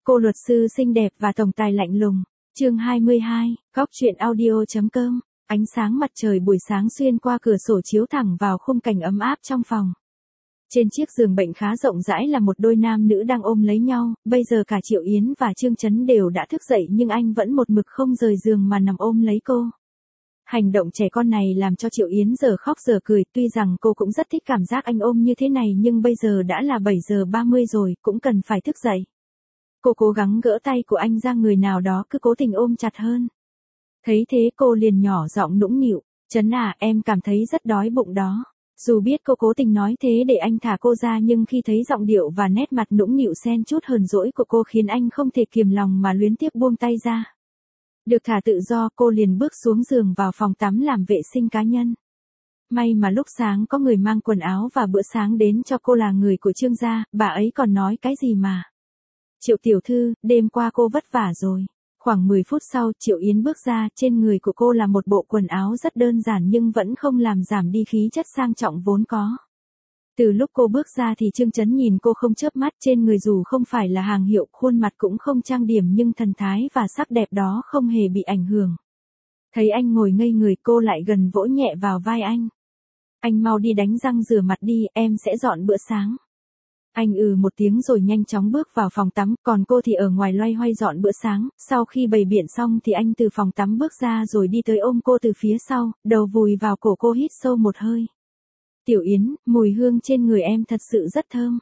Cô luật sư xinh đẹp và tổng tài lạnh lùng. Chương 22, Góc truyện audio.com. Ánh sáng mặt trời buổi sáng xuyên qua cửa sổ chiếu thẳng vào khung cảnh ấm áp trong phòng. Trên chiếc giường bệnh khá rộng rãi là một đôi nam nữ đang ôm lấy nhau, bây giờ cả Triệu Yến và Trương Chấn đều đã thức dậy nhưng anh vẫn một mực không rời giường mà nằm ôm lấy cô. Hành động trẻ con này làm cho Triệu Yến giờ khóc giờ cười, tuy rằng cô cũng rất thích cảm giác anh ôm như thế này nhưng bây giờ đã là 7 giờ 30 rồi, cũng cần phải thức dậy. Cô cố gắng gỡ tay của anh ra, người nào đó cứ cố tình ôm chặt hơn. Thấy thế cô liền nhỏ giọng nũng nịu, Chấn à, em cảm thấy rất đói bụng đó. Dù biết cô cố tình nói thế để anh thả cô ra nhưng khi thấy giọng điệu và nét mặt nũng nịu xen chút hờn dỗi của cô khiến anh không thể kiềm lòng mà luyến tiếc buông tay ra. Được thả tự do, cô liền bước xuống giường vào phòng tắm làm vệ sinh cá nhân. May mà lúc sáng có người mang quần áo và bữa sáng đến cho cô là người của Trương gia, bà ấy còn nói cái gì mà. Triệu tiểu thư, đêm qua cô vất vả rồi. Khoảng 10 phút sau, Triệu Yến bước ra, trên người của cô là một bộ quần áo rất đơn giản nhưng vẫn không làm giảm đi khí chất sang trọng vốn có. Từ lúc cô bước ra thì Trương Chấn nhìn cô không chớp mắt, trên người dù không phải là hàng hiệu, khuôn mặt cũng không trang điểm nhưng thần thái và sắc đẹp đó không hề bị ảnh hưởng. Thấy anh ngồi ngây người, cô lại gần vỗ nhẹ vào vai anh. Anh mau đi đánh răng rửa mặt đi, em sẽ dọn bữa sáng. Anh một tiếng rồi nhanh chóng bước vào phòng tắm, còn cô thì ở ngoài loay hoay dọn bữa sáng. Sau khi bày biện xong thì anh từ phòng tắm bước ra rồi đi tới ôm cô từ phía sau, đầu vùi vào cổ cô hít sâu một hơi. Tiểu Yến, mùi hương trên người em thật sự rất thơm.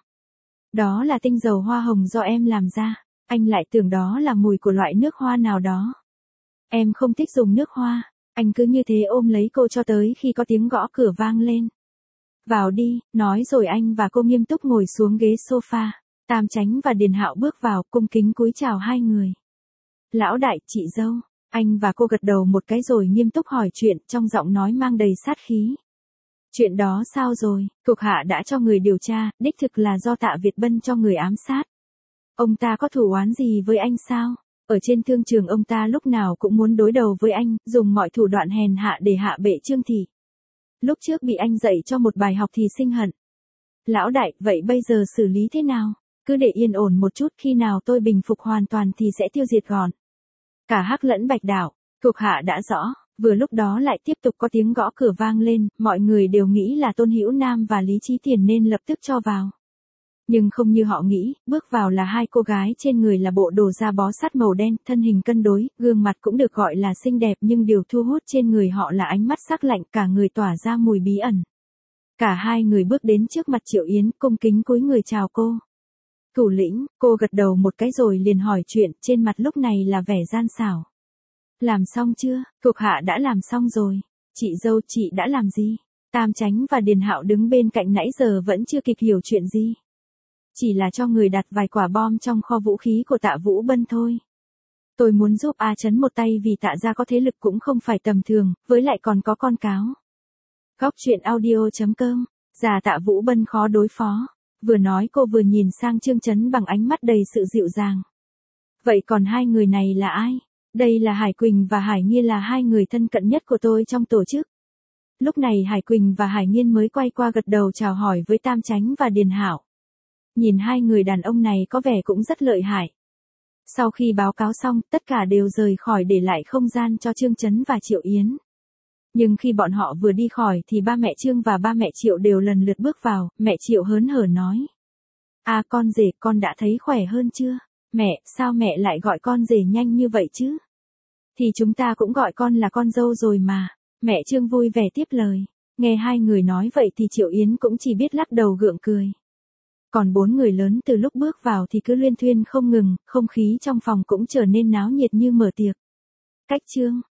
Đó là tinh dầu hoa hồng do em làm ra. Anh lại tưởng đó là mùi của loại nước hoa nào đó. Em không thích dùng nước hoa. Anh cứ như thế ôm lấy cô cho tới khi có tiếng gõ cửa vang lên. Vào đi, nói rồi anh và cô nghiêm túc ngồi xuống ghế sofa. Tam Chánh và Điền Hạo bước vào, cung kính cúi chào hai người. Lão đại, chị dâu. Anh và cô gật đầu một cái rồi nghiêm túc hỏi chuyện, trong giọng nói mang đầy sát khí. Chuyện đó sao rồi? Thuộc hạ đã cho người điều tra, đích thực là do Tạ Việt Bân cho người ám sát. Ông ta có thù oán gì với anh sao? Ở trên thương trường ông ta lúc nào cũng muốn đối đầu với anh, dùng mọi thủ đoạn hèn hạ để hạ bệ Trương thị. Lúc trước bị anh dạy cho một bài học thì sinh hận. Lão đại, vậy bây giờ xử lý thế nào? Cứ để yên ổn một chút, khi nào tôi bình phục hoàn toàn thì sẽ tiêu diệt gọn. Cả Hắc lẫn Bạch Đạo, thuộc hạ đã rõ. Vừa lúc đó lại tiếp tục có tiếng gõ cửa vang lên, mọi người đều nghĩ là Tôn Hữu Nam và Lý Chí Tiền nên lập tức cho vào. Nhưng không như họ nghĩ, bước vào là hai cô gái, trên người là bộ đồ da bó sát màu đen, thân hình cân đối, gương mặt cũng được gọi là xinh đẹp nhưng điều thu hút trên người họ là ánh mắt sắc lạnh, cả người tỏa ra mùi bí ẩn. Cả hai người bước đến trước mặt Triệu Yến, cung kính cúi người chào cô. Thủ lĩnh, cô gật đầu một cái rồi liền hỏi chuyện, trên mặt lúc này là vẻ gian xảo. Làm xong chưa? Thuộc hạ đã làm xong rồi. Chị dâu, chị đã làm gì? Tam Chánh và Điền Hạo đứng bên cạnh nãy giờ vẫn chưa kịp hiểu chuyện gì. Chỉ là cho người đặt vài quả bom trong kho vũ khí của Tạ Vũ Bân thôi. Tôi muốn giúp A Chấn một tay vì Tạ gia có thế lực cũng không phải tầm thường, với lại còn có con cáo. Góc truyện audio.com. Già Tạ Vũ Bân khó đối phó. Vừa nói cô vừa nhìn sang Trương Chấn bằng ánh mắt đầy sự dịu dàng. Vậy còn hai người này là ai? Đây là Hải Quỳnh và Hải Nghiên, là hai người thân cận nhất của tôi trong tổ chức. Lúc này Hải Quỳnh và Hải Nghiên mới quay qua gật đầu chào hỏi với Tam Chánh và Điền Hạo. Nhìn hai người đàn ông này có vẻ cũng rất lợi hại. Sau khi báo cáo xong, tất cả đều rời khỏi để lại không gian cho Trương Chấn và Triệu Yến. Nhưng khi bọn họ vừa đi khỏi thì ba mẹ Trương và ba mẹ Triệu đều lần lượt bước vào, mẹ Triệu hớn hở nói. À con rể, con đã thấy khỏe hơn chưa? Mẹ, sao mẹ lại gọi con rể nhanh như vậy chứ? Thì chúng ta cũng gọi con là con dâu rồi mà. Mẹ Trương vui vẻ tiếp lời. Nghe hai người nói vậy thì Triệu Yến cũng chỉ biết lắc đầu gượng cười. Còn bốn người lớn từ lúc bước vào thì cứ luyên thuyên không ngừng, không khí trong phòng cũng trở nên náo nhiệt như mở tiệc. Cách Trương,